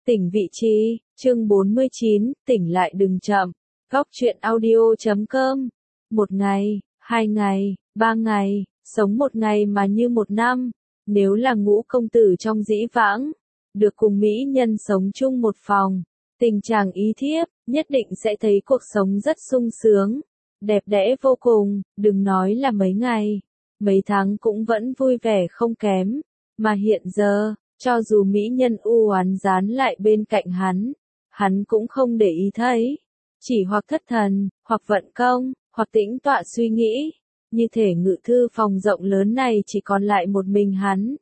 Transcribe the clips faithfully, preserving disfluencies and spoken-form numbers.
Tỉnh vị trí, chương bốn mươi chín, tỉnh lại đừng chậm. Góc truyện audio chấm com. Một ngày, hai ngày, ba ngày, sống một ngày mà như một năm. Nếu là Ngũ công tử trong dĩ vãng, được cùng mỹ nhân sống chung một phòng, tình chàng ý thiếp, nhất định sẽ thấy cuộc sống rất sung sướng, đẹp đẽ vô cùng, đừng nói là mấy ngày, mấy tháng cũng vẫn vui vẻ không kém. Mà hiện giờ, cho dù mỹ nhân u oán dán lại bên cạnh hắn, hắn cũng không để ý thấy. Chỉ hoặc thất thần, hoặc vận công, hoặc tĩnh tọa suy nghĩ. Như thể ngự thư phòng rộng lớn này chỉ còn lại một mình hắn.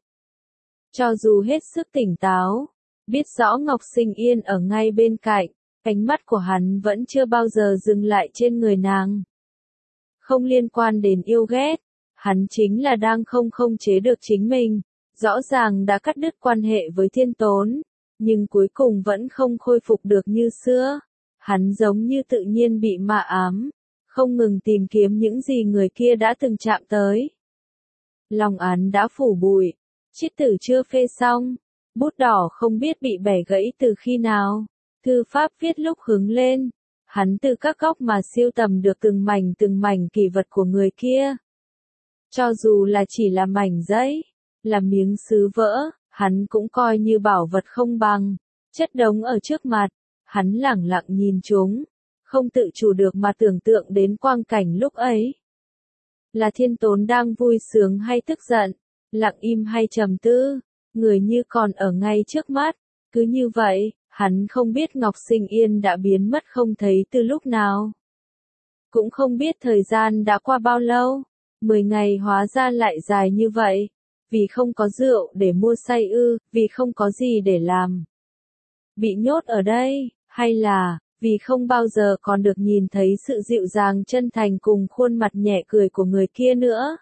Cho dù hết sức tỉnh táo, biết rõ Ngọc Sinh Yên ở ngay bên cạnh, ánh mắt của hắn vẫn chưa bao giờ dừng lại trên người nàng. Không liên quan đến yêu ghét, hắn chính là đang không không chế được chính mình. Rõ ràng đã cắt đứt quan hệ với Thiên Tốn, nhưng cuối cùng vẫn không khôi phục được như xưa. Hắn giống như tự nhiên bị ma ám, không ngừng tìm kiếm những gì người kia đã từng chạm tới. Lòng án đã phủ bụi, chiết tử chưa phê xong, bút đỏ không biết bị bẻ gãy từ khi nào, thư pháp viết lúc hứng lên, hắn từ các góc mà siêu tầm được từng mảnh từng mảnh kỷ vật của người kia. Cho dù là chỉ là mảnh giấy, là miếng sứ vỡ, hắn cũng coi như bảo vật không bằng, chất đống ở trước mặt, hắn lẳng lặng nhìn chúng, không tự chủ được mà tưởng tượng đến quang cảnh lúc ấy. Là Thiên Tốn đang vui sướng hay tức giận, lặng im hay trầm tư, người như còn ở ngay trước mắt, cứ như vậy, hắn không biết Ngọc Sinh Yên đã biến mất không thấy từ lúc nào. Cũng không biết thời gian đã qua bao lâu, mười ngày hóa ra lại dài như vậy. Vì không có rượu để mua say ư, vì không có gì để làm. Bị nhốt ở đây, hay là, vì không bao giờ còn được nhìn thấy sự dịu dàng chân thành cùng khuôn mặt nhẹ cười của người kia nữa.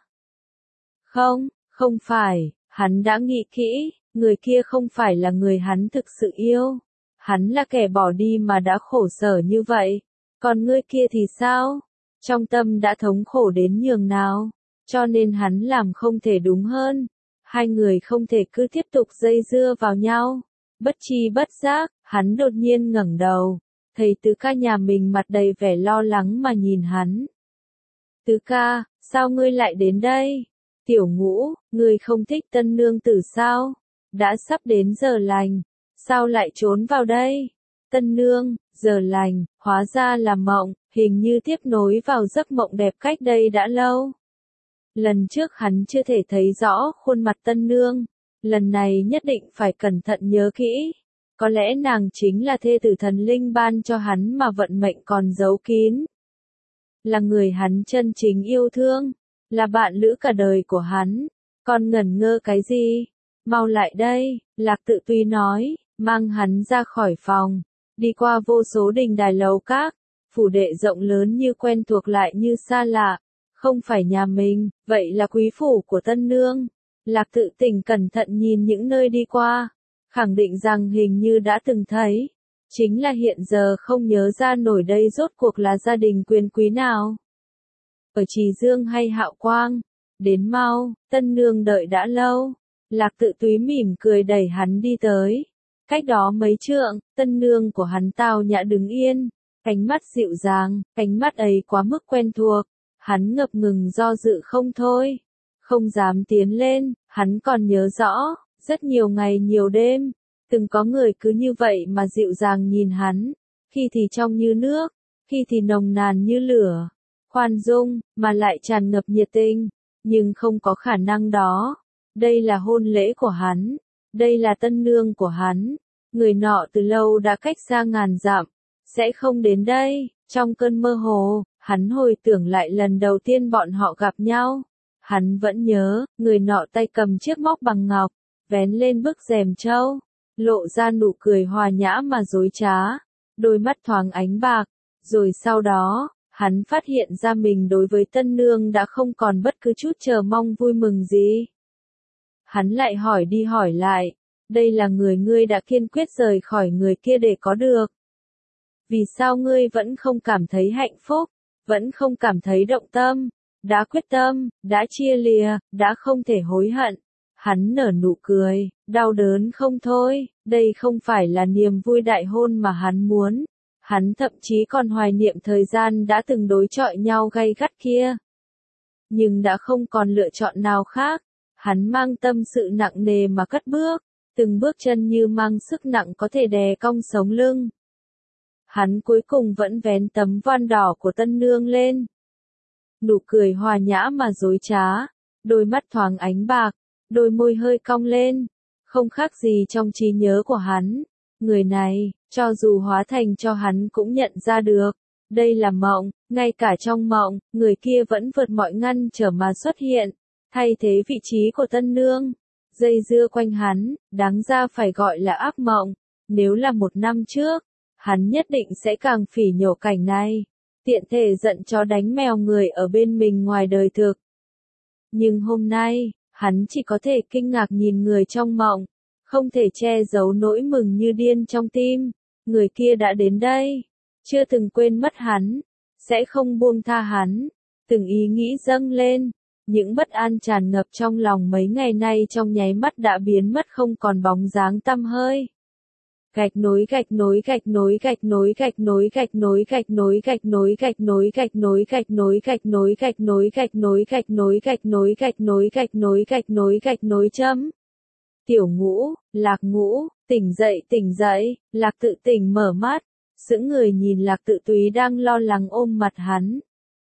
Không, không phải, hắn đã nghĩ kỹ, người kia không phải là người hắn thực sự yêu. Hắn là kẻ bỏ đi mà đã khổ sở như vậy. Còn người kia thì sao? Trong tâm đã thống khổ đến nhường nào, cho nên hắn làm không thể đúng hơn. Hai người không thể cứ tiếp tục dây dưa vào nhau. Bất chi bất giác, hắn đột nhiên ngẩng đầu, thấy Tứ ca nhà mình mặt đầy vẻ lo lắng mà nhìn hắn. Tứ ca, sao ngươi lại đến đây? Tiểu Ngũ, ngươi không thích tân nương tử sao? Đã sắp đến giờ lành, sao lại trốn vào đây? Tân nương, giờ lành, hóa ra là mộng, hình như tiếp nối vào giấc mộng đẹp cách đây đã lâu. Lần trước hắn chưa thể thấy rõ khuôn mặt tân nương, lần này nhất định phải cẩn thận nhớ kỹ. Có lẽ nàng chính là thê tử thần linh ban cho hắn mà vận mệnh còn giấu kín. Là người hắn chân chính yêu thương, là bạn lữ cả đời của hắn. Còn ngẩn ngơ cái gì? Mau lại đây, Lạc Tự Tuy nói, mang hắn ra khỏi phòng, đi qua vô số đình đài lầu các, phủ đệ rộng lớn như quen thuộc lại như xa lạ. Không phải nhà mình, vậy là quý phủ của tân nương. Lạc Tự Tình cẩn thận nhìn những nơi đi qua, khẳng định rằng hình như đã từng thấy. Chính là hiện giờ không nhớ ra nổi đây rốt cuộc là gia đình quyền quý nào. Ở Trì Dương hay Hạo Quang, đến mau, tân nương đợi đã lâu. Lạc Tự Túy mỉm cười đẩy hắn đi tới. Cách đó mấy trượng, tân nương của hắn tao nhã đứng yên, ánh mắt dịu dàng, ánh mắt ấy quá mức quen thuộc. Hắn ngập ngừng do dự không thôi, không dám tiến lên. Hắn còn nhớ rõ, rất nhiều ngày nhiều đêm, từng có người cứ như vậy mà dịu dàng nhìn hắn, khi thì trong như nước, khi thì nồng nàn như lửa, khoan dung, mà lại tràn ngập nhiệt tình, nhưng không có khả năng đó. Đây là hôn lễ của hắn, đây là tân nương của hắn, người nọ từ lâu đã cách xa ngàn dặm, sẽ không đến đây. Trong cơn mơ hồ, hắn hồi tưởng lại lần đầu tiên bọn họ gặp nhau. Hắn vẫn nhớ, người nọ tay cầm chiếc móc bằng ngọc, vén lên bức rèm trâu, lộ ra nụ cười hòa nhã mà dối trá, đôi mắt thoáng ánh bạc. Rồi sau đó, hắn phát hiện ra mình đối với tân nương đã không còn bất cứ chút chờ mong vui mừng gì. Hắn lại hỏi đi hỏi lại, đây là người ngươi đã kiên quyết rời khỏi người kia để có được. Vì sao ngươi vẫn không cảm thấy hạnh phúc, vẫn không cảm thấy động tâm, đã quyết tâm, đã chia lìa, đã không thể hối hận? Hắn nở nụ cười, đau đớn không thôi, đây không phải là niềm vui đại hôn mà hắn muốn. Hắn thậm chí còn hoài niệm thời gian đã từng đối chọi nhau gay gắt kia. Nhưng đã không còn lựa chọn nào khác, hắn mang tâm sự nặng nề mà cất bước, từng bước chân như mang sức nặng có thể đè cong sống lưng. Hắn cuối cùng vẫn vén tấm voan đỏ của tân nương lên. Nụ cười hòa nhã mà dối trá, đôi mắt thoáng ánh bạc, đôi môi hơi cong lên, không khác gì trong trí nhớ của hắn. Người này, cho dù hóa thành cho hắn cũng nhận ra được, đây là mộng, ngay cả trong mộng, người kia vẫn vượt mọi ngăn trở mà xuất hiện, thay thế vị trí của tân nương, dây dưa quanh hắn, đáng ra phải gọi là ác mộng. Nếu là một năm trước, hắn nhất định sẽ càng phỉ nhổ cảnh này, tiện thể giận chó đánh mèo người ở bên mình ngoài đời thực. Nhưng hôm nay, hắn chỉ có thể kinh ngạc nhìn người trong mộng, không thể che giấu nỗi mừng như điên trong tim. Người kia đã đến đây, chưa từng quên mất hắn, sẽ không buông tha hắn. Từng ý nghĩ dâng lên, những bất an tràn ngập trong lòng mấy ngày nay trong nháy mắt đã biến mất không còn bóng dáng tăm hơi. Gạch nối gạch nối gạch nối gạch nối gạch nối gạch nối gạch nối gạch nối gạch nối gạch nối gạch nối gạch nối gạch nối gạch nối gạch nối gạch nối gạch nối gạch nối gạch nối gạch nối chấm. Tiểu Ngũ, Lạc Ngũ, tỉnh dậy tỉnh dậy, Lạc Tự Tỉnh mở mắt, sững người nhìn Lạc Tự Túy đang lo lắng ôm mặt hắn.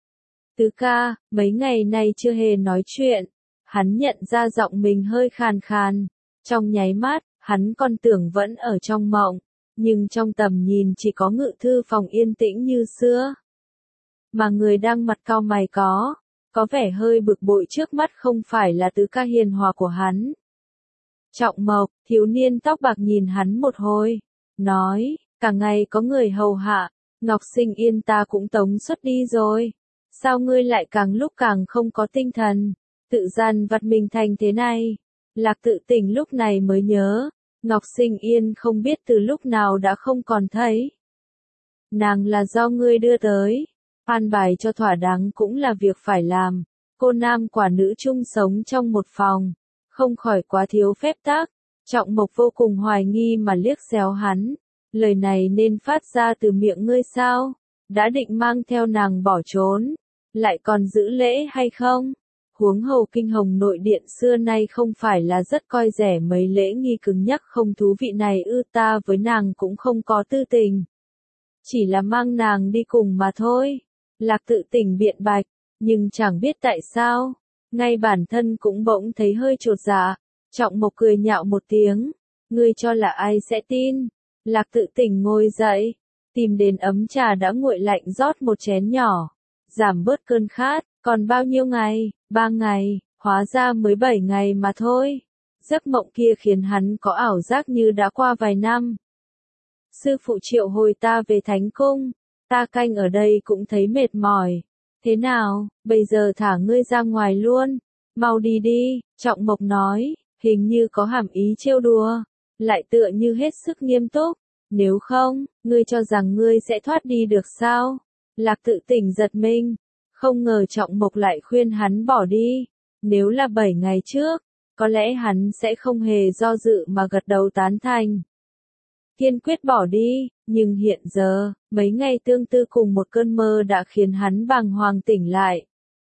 Tứ ca, mấy ngày nay chưa hề nói chuyện, hắn nhận ra giọng mình hơi khàn khàn, trong nháy mắt, hắn còn tưởng vẫn ở trong mộng, nhưng trong tầm nhìn chỉ có ngự thư phòng yên tĩnh như xưa. Mà người đang mặt cau mày có, có vẻ hơi bực bội trước mắt không phải là tứ ca hiền hòa của hắn. Trọng Mộc, thiếu niên tóc bạc nhìn hắn một hồi, nói, cả ngày có người hầu hạ, Ngọc Sinh Yên ta cũng tống xuất đi rồi. Sao ngươi lại càng lúc càng không có tinh thần, tự gian vặt mình thành thế này? Lạc Tự Tỉnh lúc này mới nhớ, Ngọc Sinh Yên không biết từ lúc nào đã không còn thấy. Nàng là do ngươi đưa tới, an bài cho thỏa đáng cũng là việc phải làm, cô nam quả nữ chung sống trong một phòng, không khỏi quá thiếu phép tắc. Trọng Mộc vô cùng hoài nghi mà liếc xéo hắn, lời này nên phát ra từ miệng ngươi sao? Đã định mang theo nàng bỏ trốn, lại còn giữ lễ hay không? Huống hồ kinh hồng nội điện xưa nay không phải là rất coi rẻ mấy lễ nghi cứng nhắc không thú vị này ư, ta với nàng cũng không có tư tình. Chỉ là mang nàng đi cùng mà thôi. Lạc Tự Tỉnh biện bạch, nhưng chẳng biết tại sao, ngay bản thân cũng bỗng thấy hơi chột dạ. Trọng Mộc cười nhạo một tiếng, ngươi cho là ai sẽ tin? Lạc Tự Tỉnh ngồi dậy, tìm đến ấm trà đã nguội lạnh rót một chén nhỏ, giảm bớt cơn khát. Còn bao nhiêu ngày? Ba ngày, hóa ra mới bảy ngày mà thôi. Giấc mộng kia khiến hắn có ảo giác như đã qua vài năm. Sư phụ triệu hồi ta về Thánh Cung, ta canh ở đây cũng thấy mệt mỏi. Thế nào, bây giờ thả ngươi ra ngoài luôn, mau đi đi, Trọng Mộc nói, hình như có hàm ý trêu đùa, lại tựa như hết sức nghiêm túc. Nếu không, ngươi cho rằng ngươi sẽ thoát đi được sao? Lạc Tự Tỉnh giật mình. Không ngờ Trọng Mộc lại khuyên hắn bỏ đi. Nếu là bảy ngày trước, có lẽ hắn sẽ không hề do dự mà gật đầu tán thành. Kiên quyết bỏ đi, nhưng hiện giờ, mấy ngày tương tư cùng một cơn mơ đã khiến hắn bàng hoàng tỉnh lại.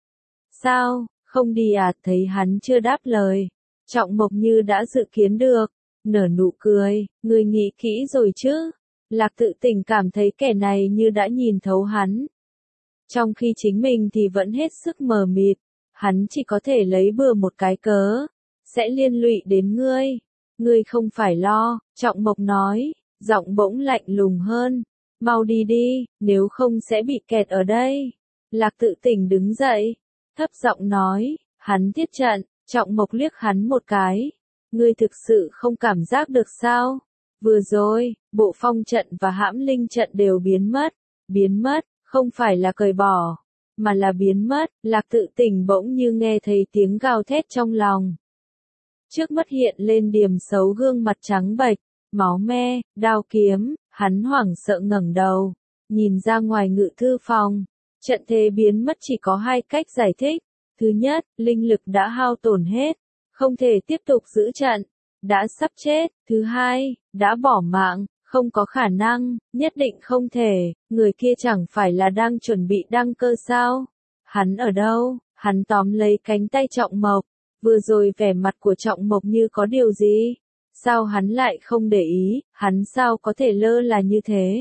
Sao, không đi à? Thấy hắn chưa đáp lời, Trọng Mộc như đã dự kiến được, nở nụ cười, ngươi nghĩ kỹ rồi chứ? Lạc Tự Tỉnh cảm thấy kẻ này như đã nhìn thấu hắn. Trong khi chính mình thì vẫn hết sức mờ mịt, hắn chỉ có thể lấy bừa một cái cớ, sẽ liên lụy đến ngươi. Ngươi không phải lo, Trọng Mộc nói, giọng bỗng lạnh lùng hơn, mau đi đi, nếu không sẽ bị kẹt ở đây. Lạc Tự Tỉnh đứng dậy, thấp giọng nói, hắn thiết trận. Trọng Mộc liếc hắn một cái, ngươi thực sự không cảm giác được sao? Vừa rồi, bộ phong trận và hãm linh trận đều biến mất, biến mất. Không phải là cởi bỏ, mà là biến mất. Lạc Tự Tỉnh bỗng như nghe thấy tiếng gào thét trong lòng. Trước mắt hiện lên Điềm Xấu gương mặt trắng bệch, máu me, đao kiếm, hắn hoảng sợ ngẩng đầu, nhìn ra ngoài ngự thư phòng. Trận thế biến mất chỉ có hai cách giải thích. Thứ nhất, linh lực đã hao tổn hết, không thể tiếp tục giữ trận, đã sắp chết. Thứ hai, đã bỏ mạng, không có khả năng, nhất định không thể, người kia chẳng phải là đang chuẩn bị đăng cơ sao? Hắn ở đâu? Hắn tóm lấy cánh tay Trọng Mộc, vừa rồi vẻ mặt của Trọng Mộc như có điều gì? Sao hắn lại không để ý, hắn sao có thể lơ là như thế?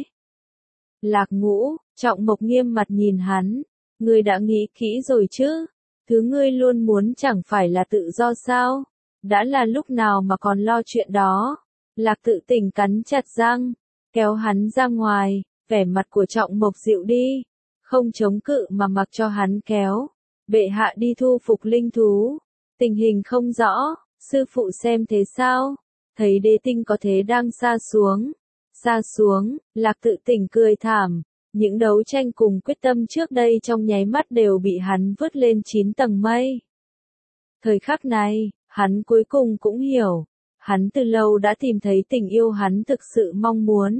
Lạc Ngũ, Trọng Mộc nghiêm mặt nhìn hắn, ngươi đã nghĩ kỹ rồi chứ? Thứ ngươi luôn muốn chẳng phải là tự do sao? Đã là lúc nào mà còn lo chuyện đó? Lạc Tự Tình cắn chặt răng, kéo hắn ra ngoài, vẻ mặt của Trọng Mộc dịu đi, không chống cự mà mặc cho hắn kéo. Bệ hạ đi thu phục linh thú, tình hình không rõ, sư phụ xem thế sao? Thấy đế tinh có thế đang sa xuống, sa xuống, Lạc Tự Tình cười thảm, những đấu tranh cùng quyết tâm trước đây trong nháy mắt đều bị hắn vứt lên chín tầng mây. Thời khắc này, hắn cuối cùng cũng hiểu, hắn từ lâu đã tìm thấy tình yêu hắn thực sự mong muốn.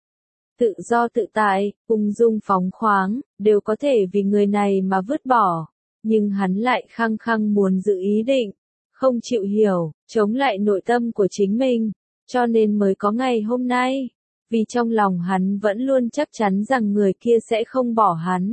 Tự do tự tại, ung dung phóng khoáng, đều có thể vì người này mà vứt bỏ, nhưng hắn lại khăng khăng muốn giữ ý định, không chịu hiểu, chống lại nội tâm của chính mình, cho nên mới có ngày hôm nay, vì trong lòng hắn vẫn luôn chắc chắn rằng người kia sẽ không bỏ hắn,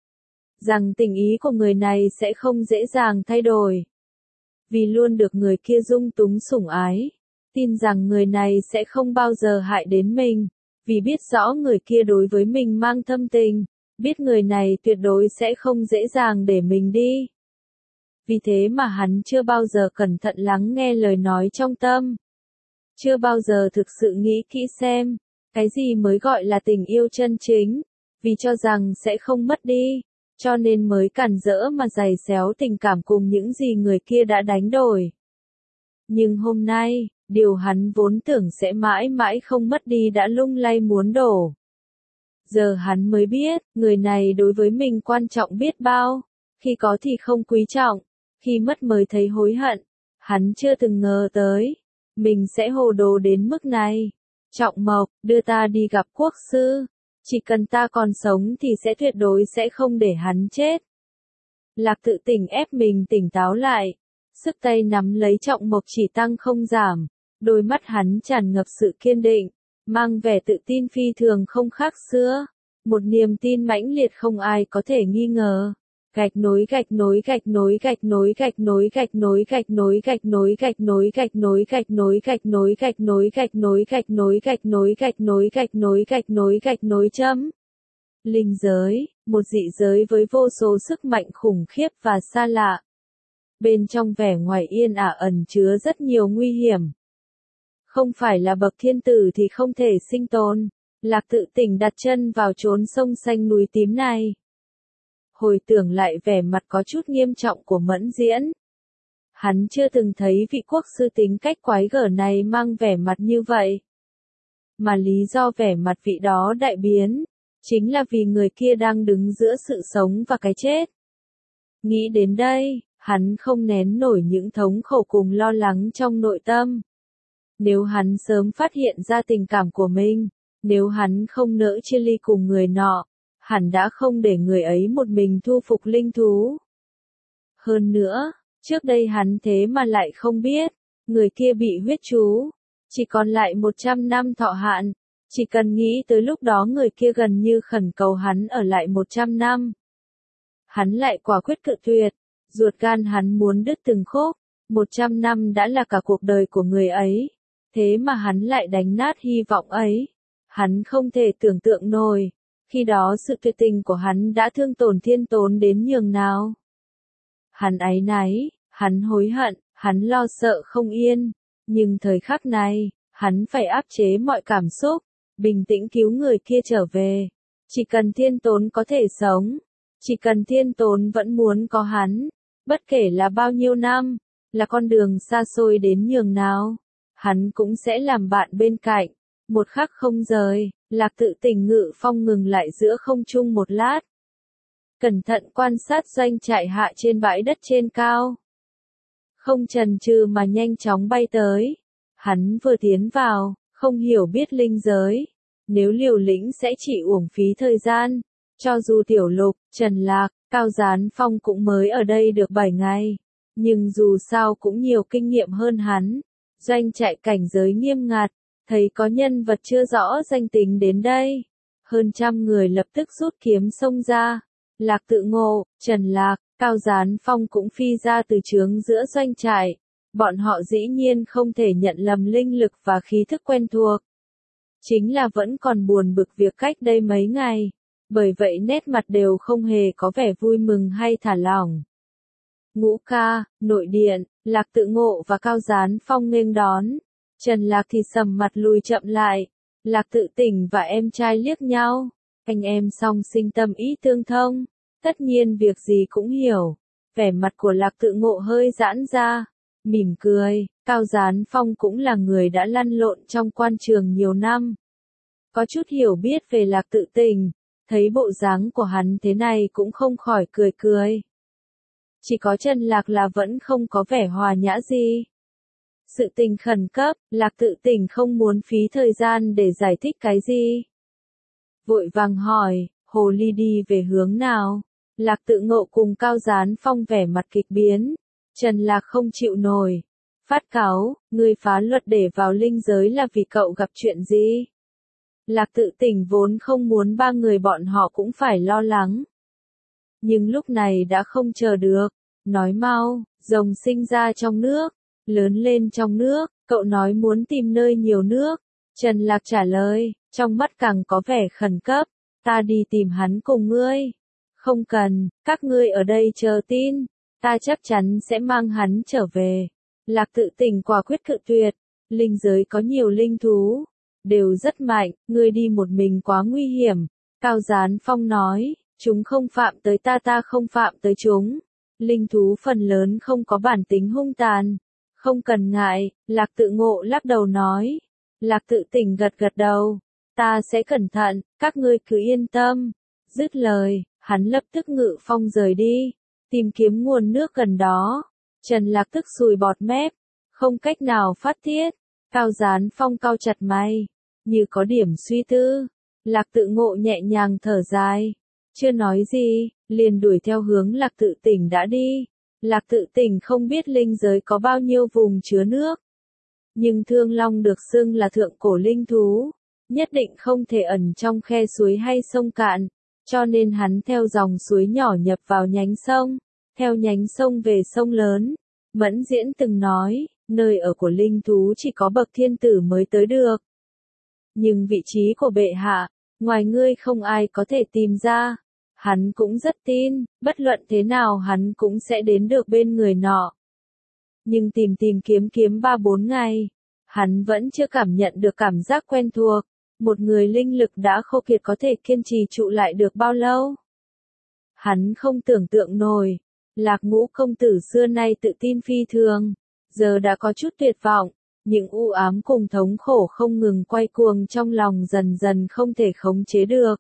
rằng tình ý của người này sẽ không dễ dàng thay đổi, vì luôn được người kia dung túng sủng ái, tin rằng người này sẽ không bao giờ hại đến mình, vì biết rõ người kia đối với mình mang thâm tình, biết người này tuyệt đối sẽ không dễ dàng để mình đi. Vì thế mà hắn chưa bao giờ cẩn thận lắng nghe lời nói trong tâm. Chưa bao giờ thực sự nghĩ kỹ xem, cái gì mới gọi là tình yêu chân chính, vì cho rằng sẽ không mất đi, cho nên mới cản rỡ mà giày xéo tình cảm cùng những gì người kia đã đánh đổi. Nhưng hôm nay, điều hắn vốn tưởng sẽ mãi mãi không mất đi đã lung lay muốn đổ. Giờ hắn mới biết, người này đối với mình quan trọng biết bao, khi có thì không quý trọng, khi mất mới thấy hối hận, hắn chưa từng ngờ tới, mình sẽ hồ đồ đến mức này. Trọng Mộc, đưa ta đi gặp quốc sư, chỉ cần ta còn sống thì sẽ tuyệt đối sẽ không để hắn chết. Lạc Tự Tình ép mình tỉnh táo lại, sức tay nắm lấy Trọng Mộc chỉ tăng không giảm, đôi mắt hắn tràn ngập sự kiên định, mang vẻ tự tin phi thường không khác xưa, một niềm tin mãnh liệt không ai có thể nghi ngờ. Gạch nối gạch nối gạch nối gạch nối gạch nối gạch nối gạch nối gạch nối gạch nối gạch nối gạch nối gạch nối gạch nối gạch nối gạch nối gạch nối gạch nối gạch nối gạch nối gạch nối chấm. Linh giới, một dị giới với vô số sức mạnh khủng khiếp và xa lạ. Bên trong vẻ ngoài yên ả ẩn chứa rất nhiều nguy hiểm. Không phải là bậc thiên tử thì không thể sinh tồn. Lạc Tự Tình đặt chân vào chốn sông xanh núi tím này. Hồi tưởng lại vẻ mặt có chút nghiêm trọng của Mẫn Diễn. Hắn chưa từng thấy vị quốc sư tính cách quái gở này mang vẻ mặt như vậy. Mà lý do vẻ mặt vị đó đại biến, chính là vì người kia đang đứng giữa sự sống và cái chết. Nghĩ đến đây, hắn không nén nổi những thống khổ cùng lo lắng trong nội tâm. Nếu hắn sớm phát hiện ra tình cảm của mình, nếu hắn không nỡ chia ly cùng người nọ, hẳn đã không để người ấy một mình thu phục linh thú. Hơn nữa, trước đây hắn thế mà lại không biết, người kia bị huyết chú, chỉ còn lại một trăm năm thọ hạn, chỉ cần nghĩ tới lúc đó người kia gần như khẩn cầu hắn ở lại một trăm năm. Hắn lại quả quyết cự tuyệt, ruột gan hắn muốn đứt từng khúc, một trăm năm đã là cả cuộc đời của người ấy, thế mà hắn lại đánh nát hy vọng ấy. Hắn không thể tưởng tượng nổi, khi đó sự tuyệt tình của hắn đã thương tổn thiên tốn đến nhường nào. Hắn áy náy, hắn hối hận, hắn lo sợ không yên, nhưng thời khắc này, hắn phải áp chế mọi cảm xúc, bình tĩnh cứu người kia trở về. Chỉ cần thiên tốn có thể sống, chỉ cần thiên tốn vẫn muốn có hắn, bất kể là bao nhiêu năm, là con đường xa xôi đến nhường nào, hắn cũng sẽ làm bạn bên cạnh. Một khắc không rời, Lạc Tự Tình ngự phong ngừng lại giữa không trung một lát. Cẩn thận quan sát doanh trại hạ trên bãi đất trên cao. Không chần chừ mà nhanh chóng bay tới. Hắn vừa tiến vào, không hiểu biết linh giới. Nếu liều lĩnh sẽ chỉ uổng phí thời gian. Cho dù Tiểu Lục, Trần Lạc, Cao Gián Phong cũng mới ở đây được bảy ngày. nhưng dù sao cũng nhiều kinh nghiệm hơn hắn. Doanh trại cảnh giới nghiêm ngặt, thấy có nhân vật chưa rõ danh tính đến đây. Hơn trăm người lập tức rút kiếm xông ra. Lạc Tự Ngộ, Trần Lạc, Cao Gián Phong cũng phi ra từ trướng giữa doanh trại. Bọn họ dĩ nhiên không thể nhận lầm linh lực và khí thức quen thuộc. Chính là vẫn còn buồn bực việc cách đây mấy ngày. Bởi vậy nét mặt đều không hề có vẻ vui mừng hay thả lỏng. Ngũ ca, nội điện, Lạc Tự Ngộ và Cao Gián Phong nghênh đón. Trần Lạc thì sầm mặt lùi chậm lại. Lạc Tự Tỉnh và em trai liếc nhau. Anh em song sinh tâm ý tương thông. Tất nhiên việc gì cũng hiểu. Vẻ mặt của Lạc Tự Ngộ hơi giãn ra. Mỉm cười, Cao Gián Phong cũng là người đã lăn lộn trong quan trường nhiều năm. Có chút hiểu biết về Lạc Tự Tỉnh. Thấy bộ dáng của hắn thế này cũng không khỏi cười cười. Chỉ có Trần Lạc là vẫn không có vẻ hòa nhã gì. Sự tình khẩn cấp, Lạc Tự Tỉnh không muốn phí thời gian để giải thích cái gì. Vội vàng hỏi, hồ ly đi về hướng nào? Lạc Tự Ngộ cùng Cao Gián Phong vẻ mặt kịch biến. Trần Lạc không chịu nổi. Phát cáu, ngươi phá luật để vào linh giới là vì cậu gặp chuyện gì? Lạc Tự Tỉnh vốn không muốn ba người bọn họ cũng phải lo lắng. Nhưng lúc này đã không chờ được. Nói mau, rồng sinh ra trong nước, lớn lên trong nước, cậu nói muốn tìm nơi nhiều nước. Trần Lạc trả lời, trong mắt càng có vẻ khẩn cấp, ta đi tìm hắn cùng ngươi. Không cần, các ngươi ở đây chờ tin, ta chắc chắn sẽ mang hắn trở về. Lạc Tự Tỉnh quả quyết cự tuyệt, linh giới có nhiều linh thú, đều rất mạnh, ngươi đi một mình quá nguy hiểm. Cao Gián Phong nói, chúng không phạm tới ta ta không phạm tới chúng. Linh thú phần lớn không có bản tính hung tàn. Không cần ngại, Lạc Tự Ngộ lắc đầu nói. Lạc Tự Tỉnh gật gật đầu. Ta sẽ cẩn thận, các ngươi cứ yên tâm. Dứt lời, hắn lập tức ngự phong rời đi. Tìm kiếm nguồn nước gần đó. Trần Lạc tức sùi bọt mép. Không cách nào phát tiết. Cao Gián Phong cau chặt mày. Như có điểm suy tư. Lạc Tự Ngộ nhẹ nhàng thở dài. Chưa nói gì, liền đuổi theo hướng Lạc Tự Tỉnh đã đi. Lạc Tự Tỉnh không biết linh giới có bao nhiêu vùng chứa nước. Nhưng Thương Long được xưng là thượng cổ linh thú. Nhất định không thể ẩn trong khe suối hay sông cạn. Cho nên hắn theo dòng suối nhỏ nhập vào nhánh sông. Theo nhánh sông về sông lớn. Mẫn Diễn từng nói, nơi ở của linh thú chỉ có bậc thiên tử mới tới được. Nhưng vị trí của bệ hạ, ngoài ngươi không ai có thể tìm ra. Hắn cũng rất tin, bất luận thế nào hắn cũng sẽ đến được bên người nọ. Nhưng tìm tìm kiếm kiếm ba bốn ngày, hắn vẫn chưa cảm nhận được cảm giác quen thuộc. Một người linh lực đã khô kiệt có thể kiên trì trụ lại được bao lâu? Hắn không tưởng tượng nổi. Lạc Ngũ công tử xưa nay tự tin phi thường, giờ đã có chút tuyệt vọng. Những u ám cùng thống khổ không ngừng quay cuồng trong lòng dần dần không thể khống chế được.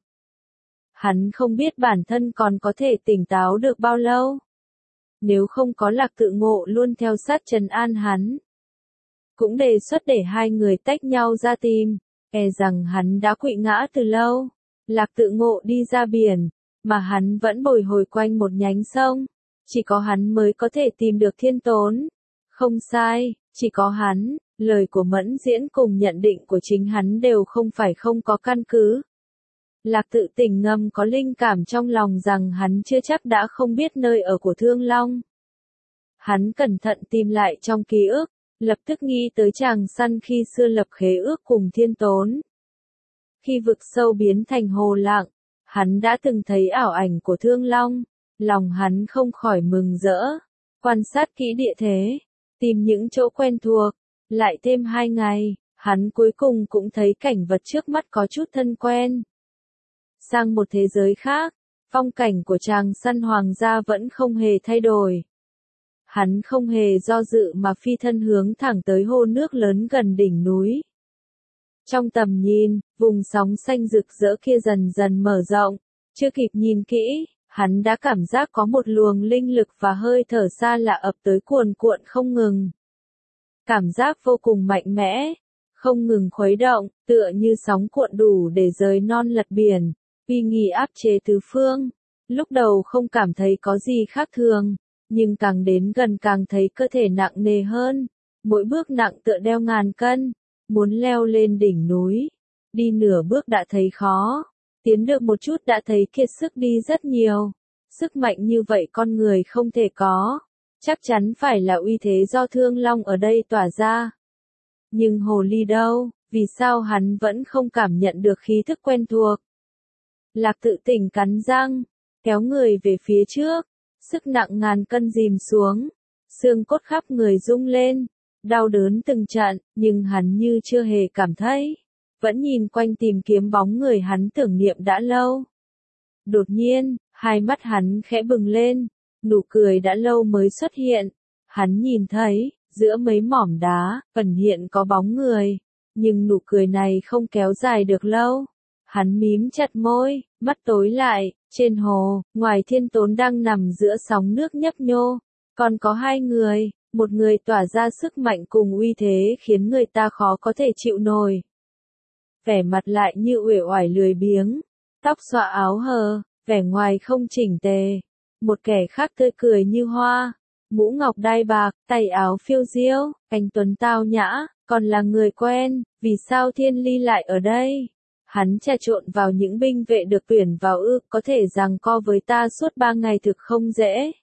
Hắn không biết bản thân còn có thể tỉnh táo được bao lâu. Nếu không có Lạc Tự Ngộ luôn theo sát trấn an hắn. Cũng đề xuất để hai người tách nhau ra tìm, e rằng hắn đã quỵ ngã từ lâu. Lạc Tự Ngộ đi ra biển, mà hắn vẫn bồi hồi quanh một nhánh sông. Chỉ có hắn mới có thể tìm được Thiên Tốn. Không sai, chỉ có hắn, lời của Mẫn Diễn cùng nhận định của chính hắn đều không phải không có căn cứ. Lạc Tự Tỉnh ngầm có linh cảm trong lòng rằng hắn chưa chắc đã không biết nơi ở của Thương Long. Hắn cẩn thận tìm lại trong ký ức, lập tức nghĩ tới chàng săn khi xưa lập khế ước cùng Thiên Tốn. Khi vực sâu biến thành hồ lặng, hắn đã từng thấy ảo ảnh của Thương Long, lòng hắn không khỏi mừng rỡ, quan sát kỹ địa thế, tìm những chỗ quen thuộc, lại thêm hai ngày, hắn cuối cùng cũng thấy cảnh vật trước mắt có chút thân quen. Sang một thế giới khác, phong cảnh của chàng săn hoàng gia vẫn không hề thay đổi. Hắn không hề do dự mà phi thân hướng thẳng tới hồ nước lớn gần đỉnh núi. Trong tầm nhìn, vùng sóng xanh rực rỡ kia dần dần mở rộng, chưa kịp nhìn kỹ, hắn đã cảm giác có một luồng linh lực và hơi thở xa lạ ập tới cuồn cuộn không ngừng. Cảm giác vô cùng mạnh mẽ, không ngừng khuấy động, tựa như sóng cuộn đủ để rời non lật biển, uy nghi áp chế tứ phương. Lúc đầu không cảm thấy có gì khác thường, nhưng càng đến gần càng thấy cơ thể nặng nề hơn, mỗi bước nặng tựa đeo ngàn cân, muốn leo lên đỉnh núi, đi nửa bước đã thấy khó, tiến được một chút đã thấy kiệt sức đi rất nhiều. Sức mạnh như vậy con người không thể có, chắc chắn phải là uy thế do Thương Long ở đây tỏa ra. Nhưng hồ ly đâu, vì sao hắn vẫn không cảm nhận được khí thức quen thuộc? Lạc Tự Tỉnh cắn răng, kéo người về phía trước, sức nặng ngàn cân dìm xuống, xương cốt khắp người rung lên, đau đớn từng trận, nhưng hắn như chưa hề cảm thấy, vẫn nhìn quanh tìm kiếm bóng người hắn tưởng niệm đã lâu. Đột nhiên, hai mắt hắn khẽ bừng lên, nụ cười đã lâu mới xuất hiện, hắn nhìn thấy, giữa mấy mỏm đá, ẩn hiện có bóng người, nhưng nụ cười này không kéo dài được lâu. Hắn mím chặt môi, mắt tối lại, trên hồ, ngoài Thiên Tốn đang nằm giữa sóng nước nhấp nhô, còn có hai người, một người tỏa ra sức mạnh cùng uy thế khiến người ta khó có thể chịu nổi. Vẻ mặt lại như uể oải lười biếng, tóc xõa áo hờ, vẻ ngoài không chỉnh tề. Một kẻ khác tươi cười như hoa, mũ ngọc đai bạc, tay áo phiêu diêu, anh tuấn tao nhã, còn là người quen, vì sao Thiên Ly lại ở đây? Hắn trà trộn vào những binh vệ được tuyển vào ư, có thể giằng co với ta suốt ba ngày thực không dễ.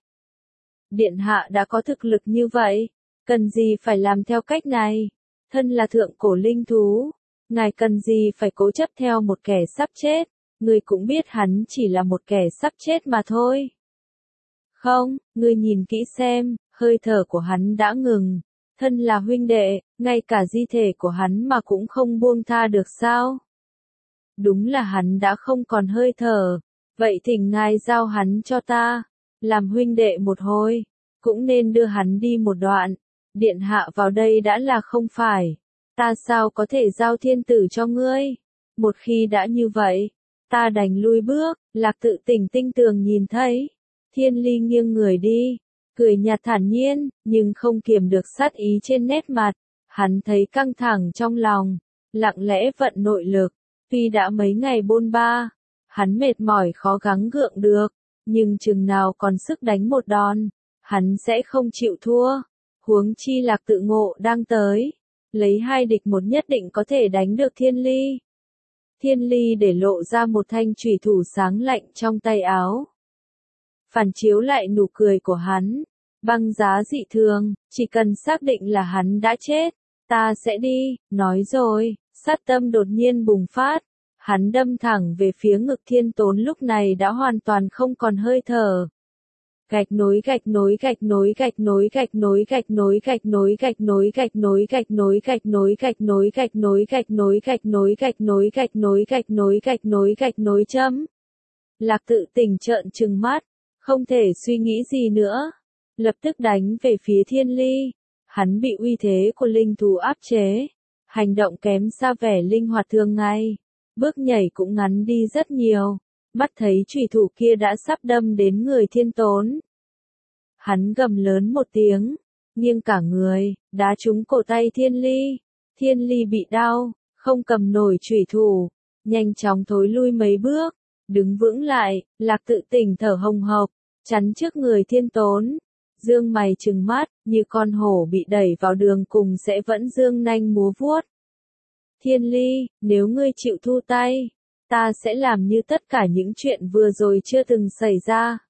Điện hạ đã có thực lực như vậy, cần gì phải làm theo cách này? Thân là thượng cổ linh thú, ngài cần gì phải cố chấp theo một kẻ sắp chết, ngươi cũng biết hắn chỉ là một kẻ sắp chết mà thôi. Không, ngươi nhìn kỹ xem, hơi thở của hắn đã ngừng, thân là huynh đệ, ngay cả di thể của hắn mà cũng không buông tha được sao? Đúng là hắn đã không còn hơi thở, vậy thỉnh ngài giao hắn cho ta, làm huynh đệ một hồi, cũng nên đưa hắn đi một đoạn, điện hạ vào đây đã là không phải, ta sao có thể giao thiên tử cho ngươi, một khi đã như vậy, ta đành lui bước. Lạc Tự Tỉnh tinh tường nhìn thấy, Thiên Ly nghiêng người đi, cười nhạt thản nhiên, nhưng không kiềm được sát ý trên nét mặt, hắn thấy căng thẳng trong lòng, lặng lẽ vận nội lực. Tuy đã mấy ngày bôn ba, hắn mệt mỏi khó gắng gượng được, nhưng chừng nào còn sức đánh một đòn, hắn sẽ không chịu thua. Huống chi Lạc Tự Ngộ đang tới, lấy hai địch một nhất định có thể đánh được Thiên Ly. Thiên Ly để lộ ra một thanh chủy thủ sáng lạnh trong tay áo. Phản chiếu lại nụ cười của hắn, băng giá dị thường, chỉ cần xác định là hắn đã chết, ta sẽ đi, nói rồi. Sát tâm đột nhiên bùng phát, hắn đâm thẳng về phía ngực Thiên Tốn lúc này đã hoàn toàn không còn hơi thở. Gạch nối gạch nối gạch nối gạch nối gạch nối gạch nối gạch nối gạch nối gạch nối gạch nối gạch nối gạch nối gạch nối gạch nối gạch nối gạch nối gạch nối gạch nối gạch nối gạch nối chấm. Lạc Tự Tỉnh trợn trừng mắt, không thể suy nghĩ gì nữa, lập tức đánh về phía Thiên Ly. Hắn bị uy thế của linh thú áp chế. Hành động kém xa vẻ linh hoạt thường ngày, bước nhảy cũng ngắn đi rất nhiều, mắt thấy chủy thủ kia đã sắp đâm đến người Thiên Tốn. Hắn gầm lớn một tiếng, nghiêng cả người, đá trúng cổ tay Thiên Ly. Thiên Ly bị đau, không cầm nổi chủy thủ, nhanh chóng thối lui mấy bước, đứng vững lại. Lạc Tự Tỉnh thở hồng hộc, chắn trước người Thiên Tốn. Dương mày trừng mắt, như con hổ bị đẩy vào đường cùng sẽ vẫn dương nanh múa vuốt. Thiên Ly, nếu ngươi chịu thu tay, ta sẽ làm như tất cả những chuyện vừa rồi chưa từng xảy ra.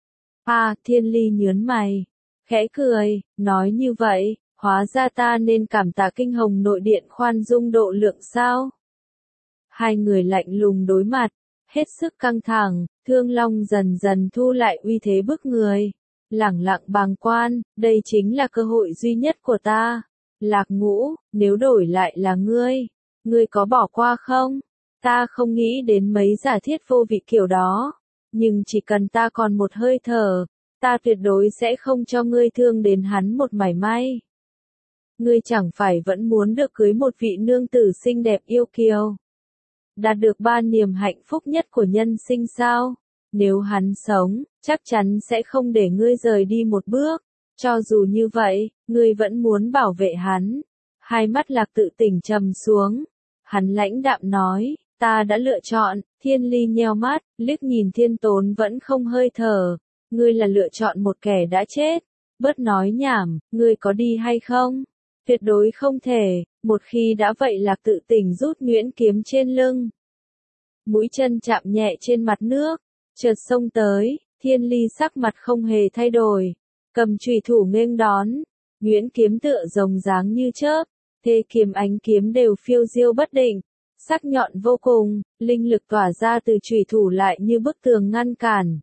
À, Thiên Ly nhớn mày, khẽ cười, nói như vậy, hóa ra ta nên cảm tạ Kinh Hồng nội điện khoan dung độ lượng sao? Hai người lạnh lùng đối mặt, hết sức căng thẳng, Thương Long dần dần thu lại uy thế bức người. Lẳng lặng bàng quan, đây chính là cơ hội duy nhất của ta. Lạc Ngũ, nếu đổi lại là ngươi, ngươi có bỏ qua không? Ta không nghĩ đến mấy giả thiết vô vị kiểu đó, nhưng chỉ cần ta còn một hơi thở, ta tuyệt đối sẽ không cho ngươi thương đến hắn một mảy may. Ngươi chẳng phải vẫn muốn được cưới một vị nương tử xinh đẹp yêu kiều, đạt được ba niềm hạnh phúc nhất của nhân sinh sao? Nếu hắn sống, chắc chắn sẽ không để ngươi rời đi một bước. Cho dù như vậy, ngươi vẫn muốn bảo vệ hắn. Hai mắt Lạc Tự Tỉnh trầm xuống. Hắn lãnh đạm nói, ta đã lựa chọn. Thiên Ly nheo mắt, liếc nhìn Thiên Tốn vẫn không hơi thở. ngươi là lựa chọn một kẻ đã chết. Bớt nói nhảm, ngươi có đi hay không? Tuyệt đối không thể, một khi đã vậy Lạc Tự Tỉnh rút nhuyễn kiếm trên lưng. Mũi chân chạm nhẹ trên mặt nước, chợt xông tới, Thiên Ly sắc mặt không hề thay đổi, cầm chùy thủ nghênh đón, nhuyễn kiếm tựa rồng dáng như chớp, thế kiếm ánh kiếm đều phiêu diêu bất định, sắc nhọn vô cùng, linh lực tỏa ra từ chùy thủ lại như bức tường ngăn cản.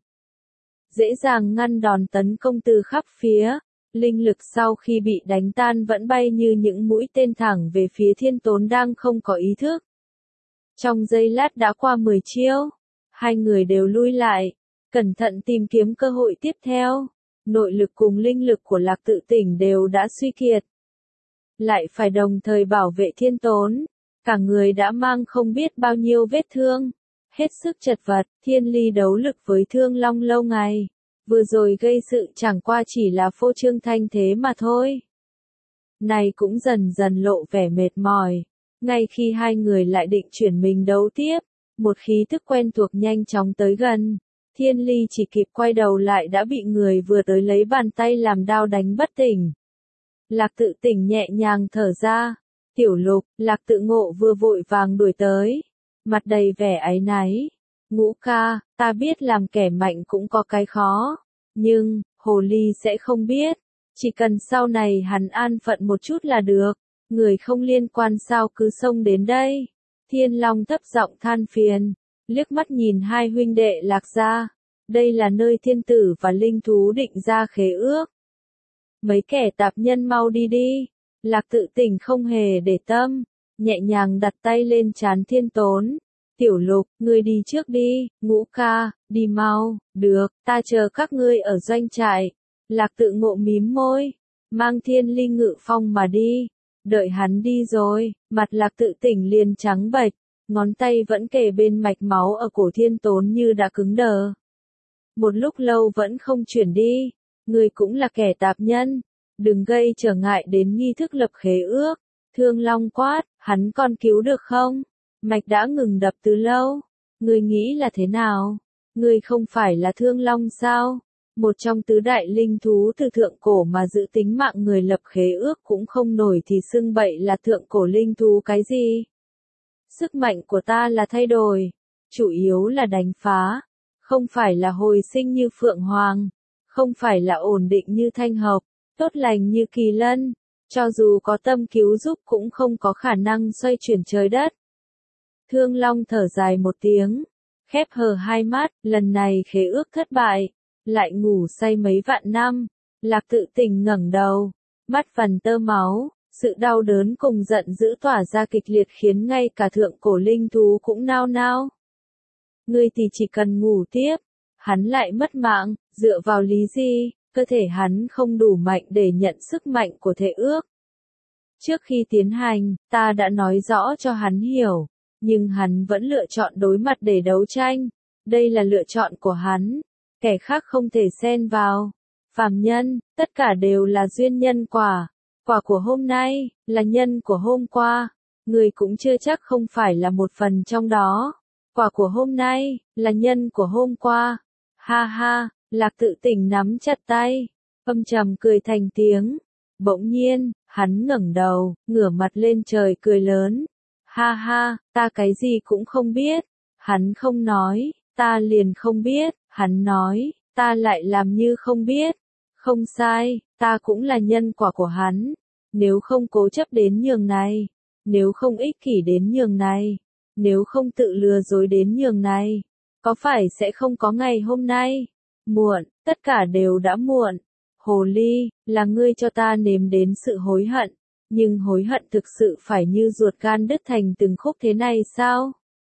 Dễ dàng ngăn đòn tấn công từ khắp phía, linh lực sau khi bị đánh tan vẫn bay như những mũi tên thẳng về phía Thiên Tốn đang không có ý thức. Trong giây lát đã qua mười chiêu, hai người đều lui lại, cẩn thận tìm kiếm cơ hội tiếp theo. Nội lực cùng linh lực của Lạc Tự Tỉnh đều đã suy kiệt. Lại phải đồng thời bảo vệ Thiên Tốn, cả người đã mang không biết bao nhiêu vết thương. Hết sức chật vật, Thiên Ly đấu lực với Thương Long lâu ngày. Vừa rồi gây sự chẳng qua chỉ là phô trương thanh thế mà thôi. Này cũng dần dần lộ vẻ mệt mỏi. Ngay khi hai người lại định chuyển mình đấu tiếp, một khí thức quen thuộc nhanh chóng tới gần. Thiên Ly chỉ kịp quay đầu lại đã bị người vừa tới lấy bàn tay làm đao đánh bất tỉnh. Lạc Tự Tỉnh nhẹ nhàng thở ra. Tiểu Lục, Lạc Tự Ngộ vừa vội vàng đuổi tới. Mặt đầy vẻ áy náy. Ngũ ca, ta biết làm kẻ mạnh cũng có cái khó. Nhưng, Hồ Ly sẽ không biết. Chỉ cần sau này hắn an phận một chút là được. Người không liên quan sao cứ xông đến đây. Thiên Long thấp giọng than phiền. Liếc mắt nhìn hai huynh đệ Lạc gia. Đây là nơi thiên tử và linh thú định ra khế ước. Mấy kẻ tạp nhân mau đi đi. Lạc Tự Tỉnh không hề để tâm. Nhẹ nhàng đặt tay lên trán Thiên Tốn. Tiểu Lục, ngươi đi trước đi. Ngũ ca, đi mau. Được, ta chờ các ngươi ở doanh trại. Lạc Tự Ngộ mím môi. Mang Thiên Ly ngự phong mà đi. Đợi hắn đi rồi, mặt Lạc Tự Tỉnh liền trắng bệch. Ngón tay vẫn kề bên mạch máu ở cổ Thiên Tốn như đã cứng đờ. Một lúc lâu vẫn không chuyển đi. Ngươi cũng là kẻ tạp nhân. Đừng gây trở ngại đến nghi thức lập khế ước. Thương Long quát, hắn còn cứu được không? Mạch đã ngừng đập từ lâu. Ngươi nghĩ là thế nào? Ngươi không phải là Thương Long sao? Một trong tứ đại linh thú từ thượng cổ mà giữ tính mạng người lập khế ước cũng không nổi thì xưng bậy là thượng cổ linh thú cái gì? Sức mạnh của ta là thay đổi. Chủ yếu là đánh phá. Không phải là hồi sinh như Phượng Hoàng. Không phải là ổn định như Thanh Hộc. Tốt lành như Kỳ Lân. Cho dù có tâm cứu giúp cũng không có khả năng xoay chuyển trời đất. Thương Long thở dài một tiếng. Khép hờ hai mắt, lần này khế ước thất bại. Lại ngủ say mấy vạn năm. Lạc Tự Tỉnh ngẩng đầu. Mắt vằn tơ máu. Sự đau đớn cùng giận dữ tỏa ra kịch liệt khiến ngay cả thượng cổ linh thú cũng nao nao. Ngươi thì chỉ cần ngủ tiếp. Hắn lại mất mạng, dựa vào lý gì, cơ thể hắn không đủ mạnh để nhận sức mạnh của thể ước. Trước khi tiến hành, ta đã nói rõ cho hắn hiểu, nhưng hắn vẫn lựa chọn đối mặt để đấu tranh. Đây là lựa chọn của hắn, kẻ khác không thể xen vào. Phàm nhân, tất cả đều là duyên nhân quả. Quả của hôm nay, là nhân của hôm qua. Người cũng chưa chắc không phải là một phần trong đó. Quả của hôm nay, là nhân của hôm qua. Ha ha, Lạc Tự Tỉnh nắm chặt tay. Âm trầm cười thành tiếng. Bỗng nhiên, hắn ngẩng đầu, ngửa mặt lên trời cười lớn. Ha ha, ta cái gì cũng không biết. Hắn không nói, ta liền không biết. Hắn nói, ta lại làm như không biết. Không sai, ta cũng là nhân quả của hắn. Nếu không cố chấp đến nhường này, nếu không ích kỷ đến nhường này, nếu không tự lừa dối đến nhường này, có phải sẽ không có ngày hôm nay? Muộn, tất cả đều đã muộn. Hồ Ly, là ngươi cho ta nếm đến sự hối hận, nhưng hối hận thực sự phải như ruột gan đứt thành từng khúc thế này sao?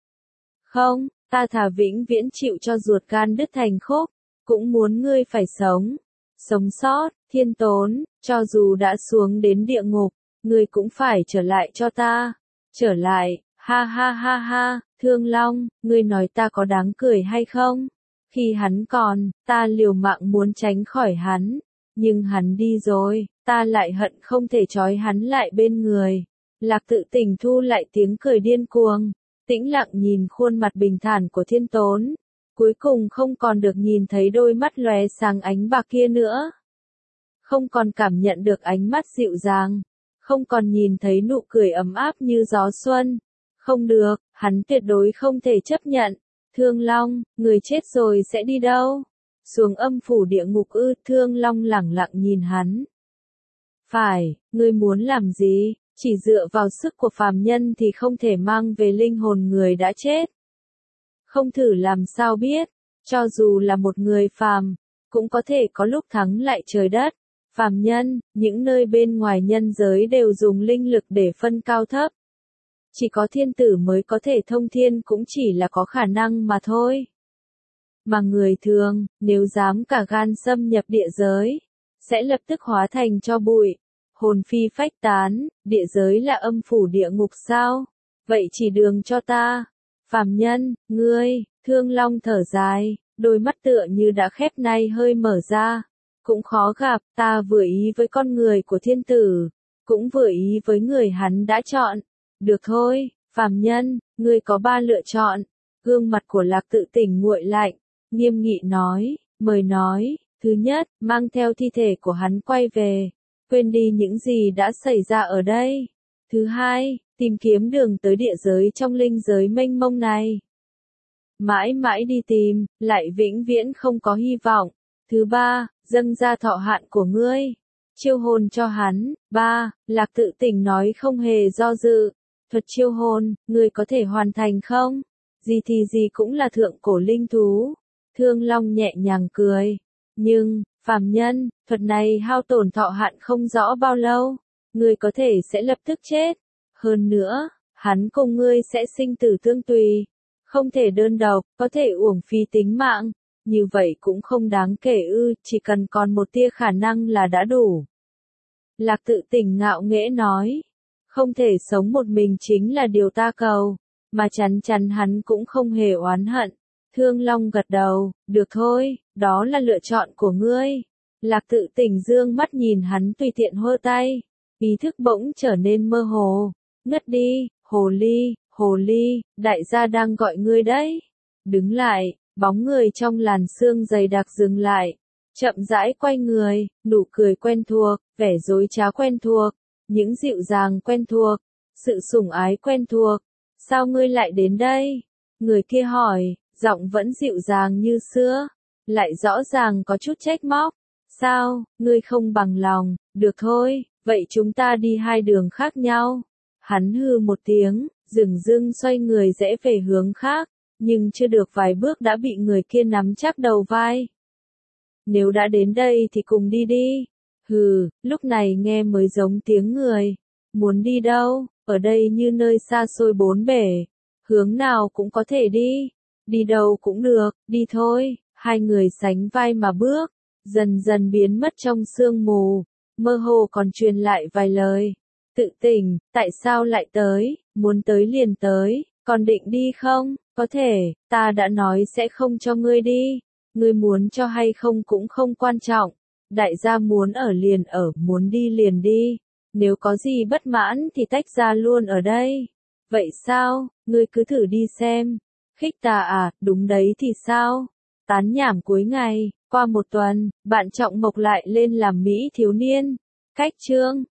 Không, ta thà vĩnh viễn chịu cho ruột gan đứt thành khúc, cũng muốn ngươi phải sống. Sống sót, Thiên Tốn, cho dù đã xuống đến địa ngục, ngươi cũng phải trở lại cho ta. Trở lại, ha ha ha ha, Thương Long, ngươi nói ta có đáng cười hay không? Khi hắn còn, ta liều mạng muốn tránh khỏi hắn. Nhưng hắn đi rồi, ta lại hận không thể trói hắn lại bên người. Lạc Tự Tỉnh thu lại tiếng cười điên cuồng, tĩnh lặng nhìn khuôn mặt bình thản của Thiên Tốn. cuối cùng không còn được nhìn thấy đôi mắt lóe sáng ánh bạc kia nữa. Không còn cảm nhận được ánh mắt dịu dàng, không còn nhìn thấy nụ cười ấm áp như gió xuân. Không được, hắn tuyệt đối không thể chấp nhận. Thương Long, người chết rồi sẽ đi đâu? Xuống âm phủ địa ngục ư? Thương Long lẳng lặng nhìn hắn. Phải, ngươi muốn làm gì? Chỉ dựa vào sức của phàm nhân thì không thể mang về linh hồn người đã chết. Không thử làm sao biết, cho dù là một người phàm, cũng có thể có lúc thắng lại trời đất. Phàm nhân, những nơi bên ngoài nhân giới đều dùng linh lực để phân cao thấp. Chỉ có thiên tử mới có thể thông thiên, cũng chỉ là có khả năng mà thôi. Mà người thường, nếu dám cả gan xâm nhập địa giới, sẽ lập tức hóa thành tro bụi, hồn phi phách tán. Địa giới là âm phủ địa ngục sao? Vậy chỉ đường cho ta. Phàm nhân, ngươi, Thương Long thở dài, đôi mắt tựa như đã khép nay hơi mở ra. Cũng khó gặp, ta vừa ý với con người của thiên tử, cũng vừa ý với người hắn đã chọn. Được thôi, phàm nhân, ngươi có ba lựa chọn. Gương mặt của Lạc Tự Tỉnh nguội lạnh, nghiêm nghị nói, mời nói. Thứ nhất, mang theo thi thể của hắn quay về, quên đi những gì đã xảy ra ở đây. Thứ hai, tìm kiếm đường tới địa giới trong linh giới mênh mông này. Mãi mãi đi tìm, lại vĩnh viễn không có hy vọng. Thứ ba, dâng ra thọ hạn của ngươi, chiêu hồn cho hắn. Ba, Lạc Tự Tỉnh nói không hề do dự. Thuật chiêu hồn, ngươi có thể hoàn thành không? Gì thì gì cũng là thượng cổ linh thú. Thương Long nhẹ nhàng cười. Nhưng, phàm nhân, thuật này hao tổn thọ hạn không rõ bao lâu. Ngươi có thể sẽ lập tức chết. Hơn nữa, hắn cùng ngươi sẽ sinh tử tương tùy. Không thể đơn độc, có thể uổng phí tính mạng. Như vậy cũng không đáng kể ư, chỉ cần còn một tia khả năng là đã đủ. Lạc Tự Tỉnh ngạo nghễ nói. Không thể sống một mình chính là điều ta cầu, mà chắn chắn hắn cũng không hề oán hận. Thương Long gật đầu, được thôi, đó là lựa chọn của ngươi. Lạc Tự Tỉnh dương mắt nhìn hắn tùy tiện hơ tay, ý thức bỗng trở nên mơ hồ. Ngất đi, hồ ly, hồ ly, đại gia đang gọi ngươi đấy. Đứng lại, bóng người trong làn sương dày đặc dừng lại, chậm rãi quay người, nụ cười quen thuộc, vẻ dối trá quen thuộc. Những dịu dàng quen thuộc, sự sủng ái quen thuộc. Sao ngươi lại đến đây? Người kia hỏi, giọng vẫn dịu dàng như xưa, lại rõ ràng có chút trách móc. Sao, ngươi không bằng lòng? Được thôi, vậy chúng ta đi hai đường khác nhau. Hắn hừ một tiếng, dửng dưng xoay người rẽ về hướng khác, nhưng chưa được vài bước đã bị người kia nắm chắc đầu vai. Nếu đã đến đây thì cùng đi đi. Hừ, lúc này nghe mới giống tiếng người. Muốn đi đâu? Ở đây như nơi xa xôi bốn bể. Hướng nào cũng có thể đi. Đi đâu cũng được, đi thôi. Hai người sánh vai mà bước, dần dần biến mất trong sương mù. Mơ hồ còn truyền lại vài lời. Tự Tỉnh, tại sao lại tới? Muốn tới liền tới, còn định đi không? Có thể, ta đã nói sẽ không cho ngươi đi. Ngươi muốn cho hay không cũng không quan trọng. Đại gia muốn ở liền ở, muốn đi liền đi. Nếu có gì bất mãn thì tách ra luôn ở đây. Vậy sao, ngươi cứ thử đi xem. Khích ta à, đúng đấy thì sao? Tán nhảm cuối ngày, qua một tuần, bạn Trọng Mộc lại lên làm Mỹ thiếu niên. Cách chương